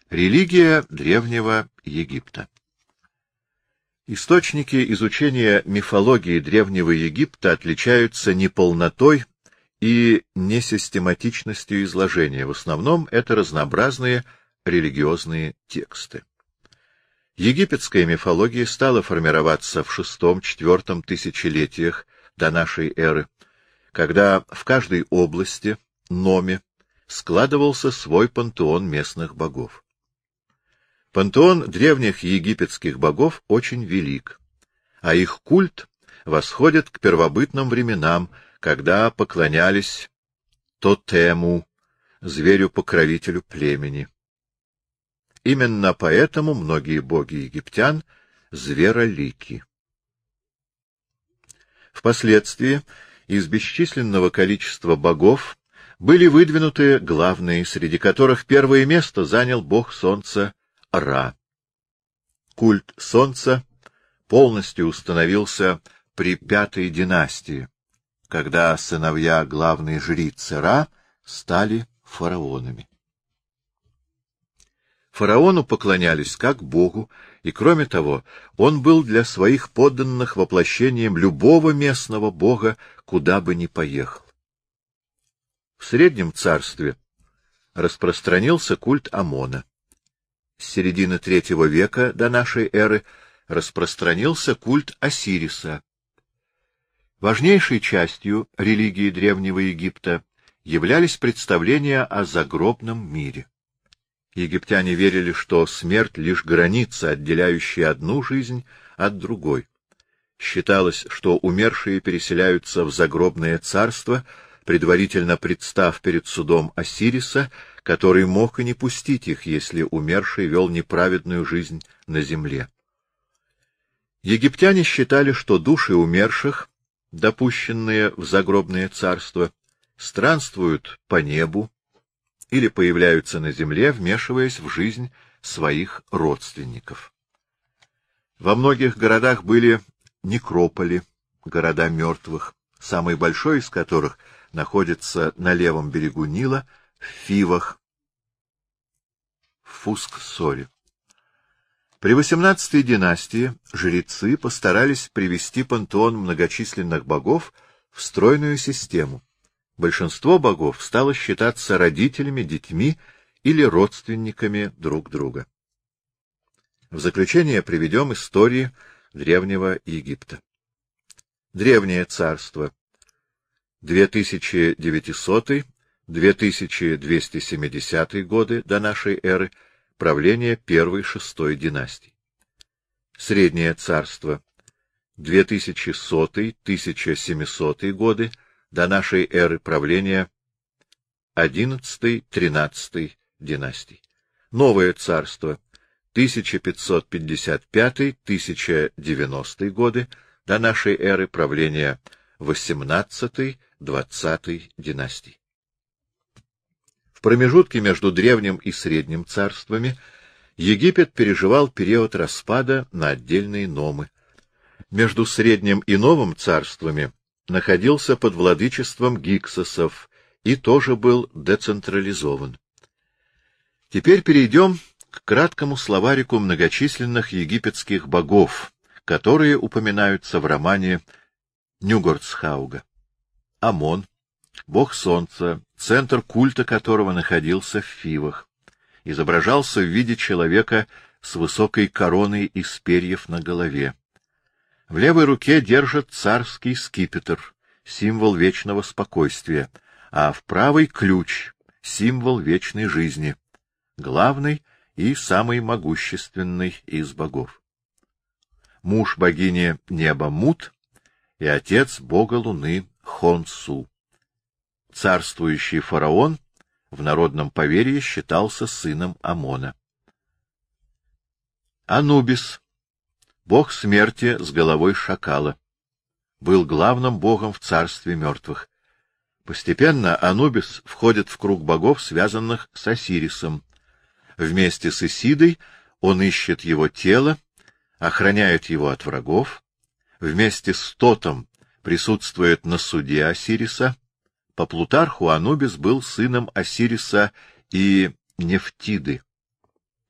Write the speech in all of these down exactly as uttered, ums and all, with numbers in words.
Религия Древнего Египта. Источники изучения мифологии Древнего Египта отличаются неполнотой и несистематичностью изложения. В основном это разнообразные религиозные тексты. Египетская мифология стала формироваться в шестом-четвертом тысячелетиях до нашей эры, когда в каждой области, номе, складывался свой пантеон местных богов. Пантеон древних египетских богов очень велик, а их культ восходит к первобытным временам, когда поклонялись тотему, зверю-покровителю племени. Именно поэтому многие боги египтян — зверолики. Впоследствии из бесчисленного количества богов были выдвинуты главные, среди которых первое место занял бог солнца Ра. Культ солнца полностью установился при пятой династии, когда сыновья главной жрицы Ра стали фараонами. Фараону поклонялись как богу, и, кроме того, он был для своих подданных воплощением любого местного бога, куда бы ни поехал. В Среднем царстве распространился культ Амона. С середины третьего века до нашей эры распространился культ Осириса. Важнейшей частью религии Древнего Египта являлись представления о загробном мире. Египтяне верили, что смерть — лишь граница, отделяющая одну жизнь от другой. Считалось, что умершие переселяются в загробное царство, предварительно представ перед судом Осириса, который мог и не пустить их, если умерший вел неправедную жизнь на земле. Египтяне считали, что души умерших, допущенные в загробное царство, странствуют по небу или появляются на земле, вмешиваясь в жизнь своих родственников. Во многих городах были некрополи, города мертвых, самый большой из которых находится на левом берегу Нила, в Фивах, в Фуск-Соре. При восемнадцатой династии жрецы постарались привести пантеон многочисленных богов в стройную систему. Большинство богов стало считаться родителями, детьми или родственниками друг друга. В заключение приведем истории Древнего Египта. Древнее царство. две тысячи девятисотый — две тысячи двести семидесятый годы до нашей эры, правление первой-шестой династий. Среднее царство. две тысячи сотый — тысяча семисотый годы до нашей эры, правления одиннадцатой-тринадцатой династий. Новое царство. тысяча пятьсот пятьдесят пятый — тысяча девяностый годы до нашей эры, правления восемнадцатой-двадцатой династий. В промежутке между Древним и Средним царствами Египет переживал период распада на отдельные номы. Между Средним и Новым царствами находился под владычеством гиксосов и тоже был децентрализован. Теперь перейдем к краткому словарику многочисленных египетских богов, которые упоминаются в романе Нюгорцхауга. Амон, бог солнца, центр культа которого находился в Фивах, изображался в виде человека с высокой короной из перьев на голове. В левой руке держит царский скипетр, символ вечного спокойствия, а в правой — ключ, символ вечной жизни, главный и самый могущественный из богов. Муж богини неба Мут и отец бога луны Хонсу. Царствующий фараон в народном поверье считался сыном Амона. Анубис, бог смерти с головой шакала, был главным богом в царстве мертвых. Постепенно Анубис входит в круг богов, связанных с Осирисом. Вместе с Исидой он ищет его тело, охраняет его от врагов. Вместе с Тотом присутствует на суде Осириса. По Плутарху Анубис был сыном Осириса и Нефтиды.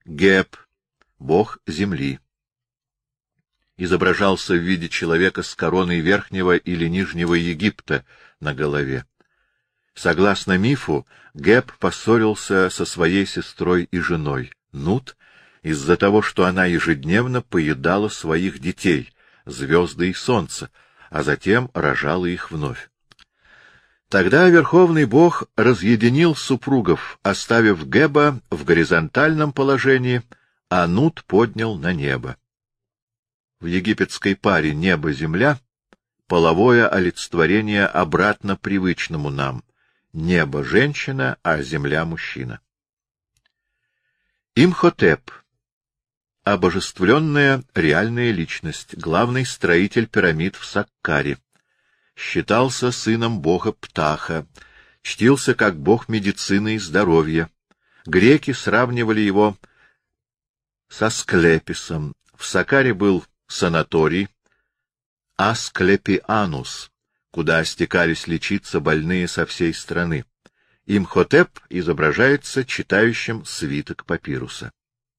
Геб, бог земли. Изображался в виде человека с короной Верхнего или Нижнего Египта на голове. Согласно мифу, Геб поссорился со своей сестрой и женой, Нут, из-за того, что она ежедневно поедала своих детей, звезды и солнце, а затем рожала их вновь. Тогда верховный бог разъединил супругов, оставив Геба в горизонтальном положении, а Нут поднял на небо. В египетской паре небо-земля — половое олицетворение обратно привычному нам — небо — женщина, а земля — мужчина. Имхотеп — обожествленная реальная личность, главный строитель пирамид в Саккаре. Считался сыном бога Птаха, чтился как бог медицины и здоровья. Греки сравнивали его со Асклеписом. В Саккаре был санаторий Асклепианус, куда стекались лечиться больные со всей страны. Имхотеп изображается читающим свиток папируса.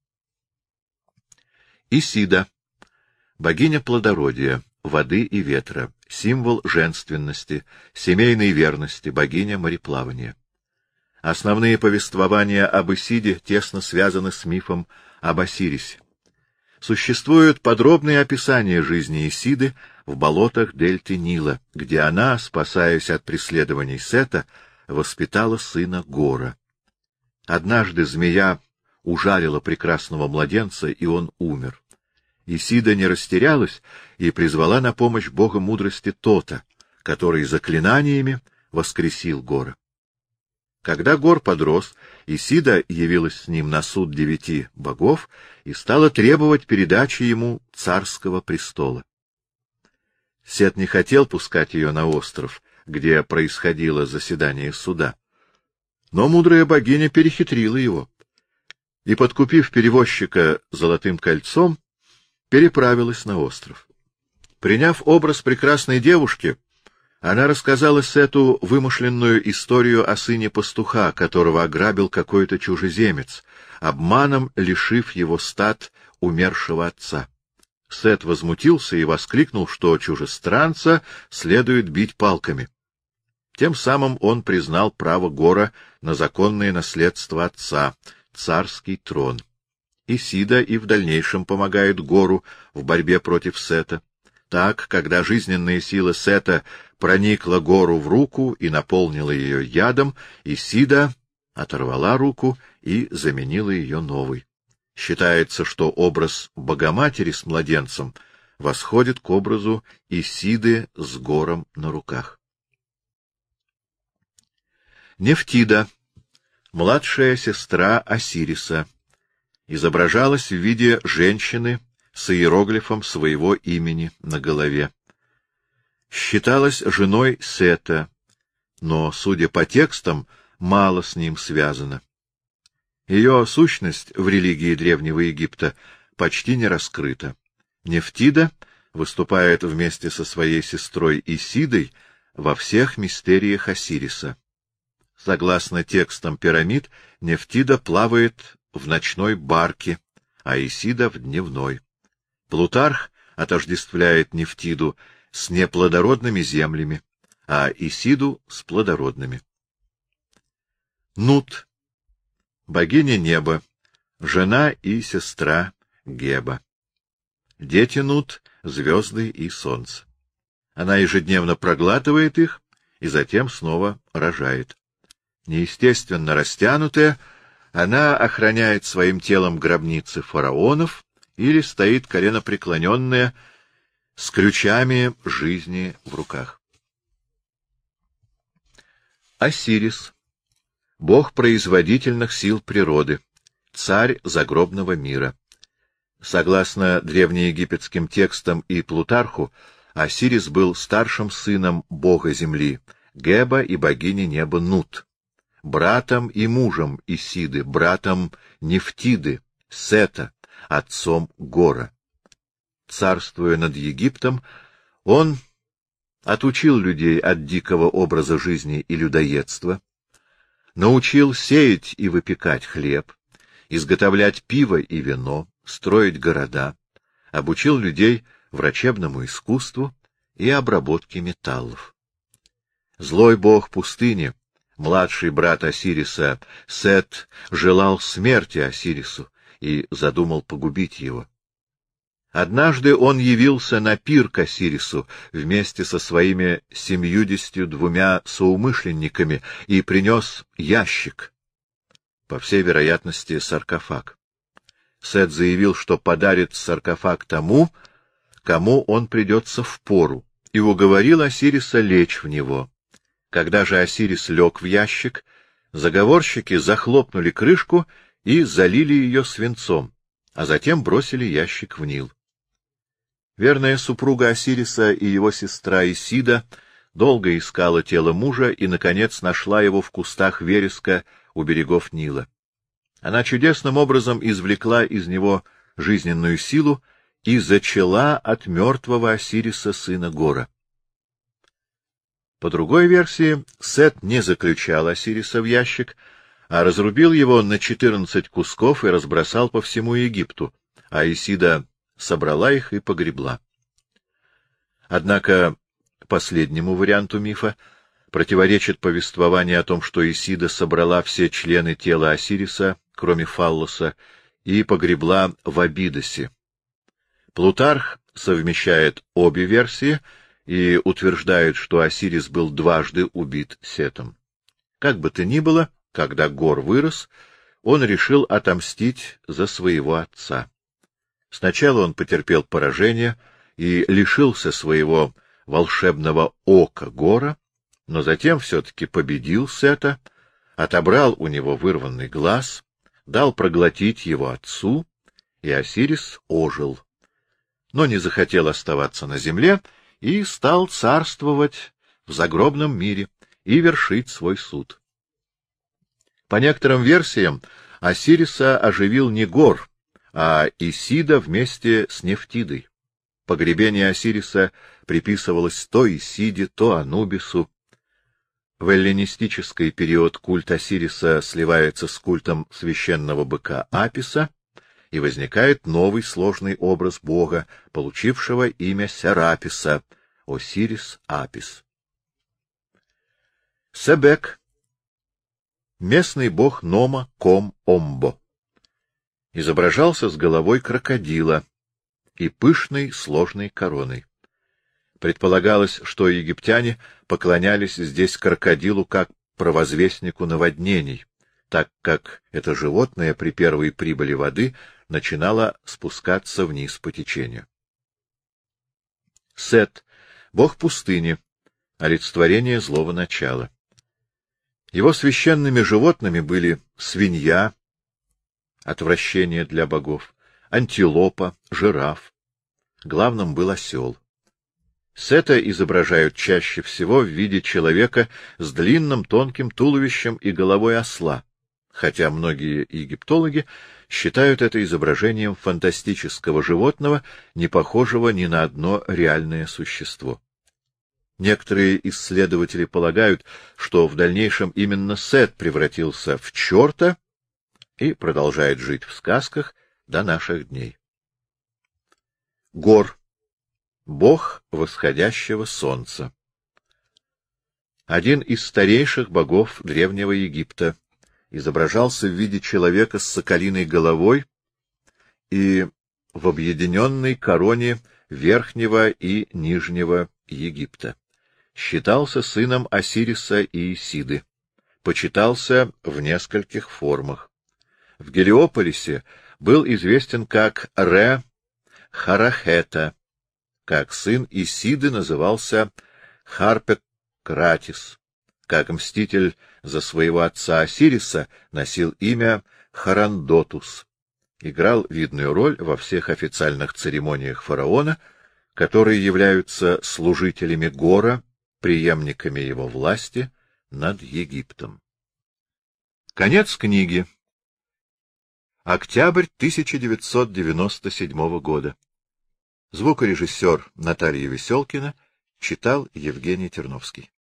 Исида — богиня плодородия, воды и ветра, символ женственности, семейной верности, богиня мореплавания. Основные повествования об Исиде тесно связаны с мифом об Осирисе. Существуют подробные описания жизни Исиды в болотах дельты Нила, где она, спасаясь от преследований Сета, воспитала сына Гора. Однажды змея ужалила прекрасного младенца, и он умер. Исида не растерялась и призвала на помощь бога мудрости Тота, который заклинаниями воскресил Гора. Когда Гор подрос, Исида явилась с ним на суд девяти богов и стала требовать передачи ему царского престола. Сет не хотел пускать ее на остров, где происходило заседание суда. Но мудрая богиня перехитрила его и, подкупив перевозчика золотым кольцом, переправилась на остров. Приняв образ прекрасной девушки, она рассказала Сету вымышленную историю о сыне пастуха, которого ограбил какой-то чужеземец, обманом лишив его стад умершего отца. Сет возмутился и воскликнул, что чужестранца следует бить палками. Тем самым он признал право Гора на законное наследство отца, царский трон. Исида и в дальнейшем помогает Гору в борьбе против Сета. Так, когда жизненная сила Сета проникла Гору в руку и наполнила ее ядом, Исида оторвала руку и заменила ее новой. Считается, что образ Богоматери с младенцем восходит к образу Исиды с Гором на руках. Нефтида, младшая сестра Осириса, изображалась в виде женщины с иероглифом своего имени на голове. Считалась женой Сета, но, судя по текстам, мало с ним связано. Ее сущность в религии Древнего Египта почти не раскрыта. Нефтида выступает вместе со своей сестрой Исидой во всех мистериях Осириса. Согласно текстам пирамид, Нефтида плавает в ночной барке, а Исида — в дневной. Плутарх отождествляет Нефтиду с неплодородными землями, а Исиду — с плодородными. Нут — богиня неба, жена и сестра Геба. Дети Нут — звезды и солнце. Она ежедневно проглатывает их и затем снова рожает. Неестественно растянутая, она охраняет своим телом гробницы фараонов или стоит коленопреклоненная с ключами жизни в руках. Осирис — бог производительных сил природы, царь загробного мира. Согласно древнеегипетским текстам и Плутарху, Осирис был старшим сыном бога земли, Геба и богини неба Нут, братом и мужем Исиды, братом Нефтиды, Сета, отцом Гора. Царствуя над Египтом, он отучил людей от дикого образа жизни и людоедства, научил сеять и выпекать хлеб, изготовлять пиво и вино, строить города, обучил людей врачебному искусству и обработке металлов. Злой бог пустыни, младший брат Осириса, Сет, желал смерти Осирису и задумал погубить его. Однажды он явился на пир к Осирису вместе со своими семьюдесятью двумя соумышленниками и принес ящик, по всей вероятности саркофаг. Сет заявил, что подарит саркофаг тому, кому он придется впору, и уговорил Осириса лечь в него. Когда же Осирис лег в ящик, заговорщики захлопнули крышку и залили ее свинцом, а затем бросили ящик в Нил. Верная супруга Осириса и его сестра Исида долго искала тело мужа и, наконец, нашла его в кустах вереска у берегов Нила. Она чудесным образом извлекла из него жизненную силу и зачала от мертвого Осириса сына Гора. По другой версии, Сет не заключал Осириса в ящик, а разрубил его на четырнадцать кусков и разбросал по всему Египту, а Исида собрала их и погребла. Однако последнему варианту мифа противоречит повествование о том, что Исида собрала все члены тела Осириса, кроме фаллоса, и погребла в Абидосе. Плутарх совмещает обе версии и утверждает, что Осирис был дважды убит Сетом. Как бы то ни было, когда Гор вырос, он решил отомстить за своего отца. Сначала он потерпел поражение и лишился своего волшебного ока Гора, но затем все-таки победил Сета, отобрал у него вырванный глаз, дал проглотить его отцу, и Осирис ожил, но не захотел оставаться на земле и стал царствовать в загробном мире и вершить свой суд. По некоторым версиям, Осириса оживил не Гор, а Исида вместе с Нефтидой. Погребение Осириса приписывалось то Исиде, то Анубису. В эллинистический период культ Осириса сливается с культом священного быка Аписа, и возникает новый сложный образ бога, получившего имя Сераписа — Осирис-Апис. Себек — местный бог Нома, Ком, Омбо. Изображался с головой крокодила и пышной сложной короной. Предполагалось, что египтяне поклонялись здесь крокодилу как провозвестнику наводнений, так как это животное при первой прибыли воды начинало спускаться вниз по течению. Сет — бог пустыни, олицетворение злого начала. Его священными животными были свинья, отвращение для богов, антилопа, жираф. Главным был осел. Сета изображают чаще всего в виде человека с длинным тонким туловищем и головой осла, хотя многие египтологи считают это изображением фантастического животного, не похожего ни на одно реальное существо. Некоторые исследователи полагают, что в дальнейшем именно Сет превратился в черта и продолжает жить в сказках до наших дней. Гор — бог восходящего солнца. Один из старейших богов Древнего Египта, изображался в виде человека с соколиной головой и в объединенной короне Верхнего и Нижнего Египта. Считался сыном Осириса и Исиды. Почитался в нескольких формах. В Гелиополисе был известен как Ре-Харахета, как сын Исиды назывался Харпекратис, как мститель за своего отца Осириса носил имя Харандотус, играл видную роль во всех официальных церемониях фараона, которые являются служителями Гора, преемниками его власти над Египтом. Конец книги. Октябрь тысяча девятьсот девяносто седьмого года. Звукорежиссер Наталья Веселкина читал Евгений Терновский.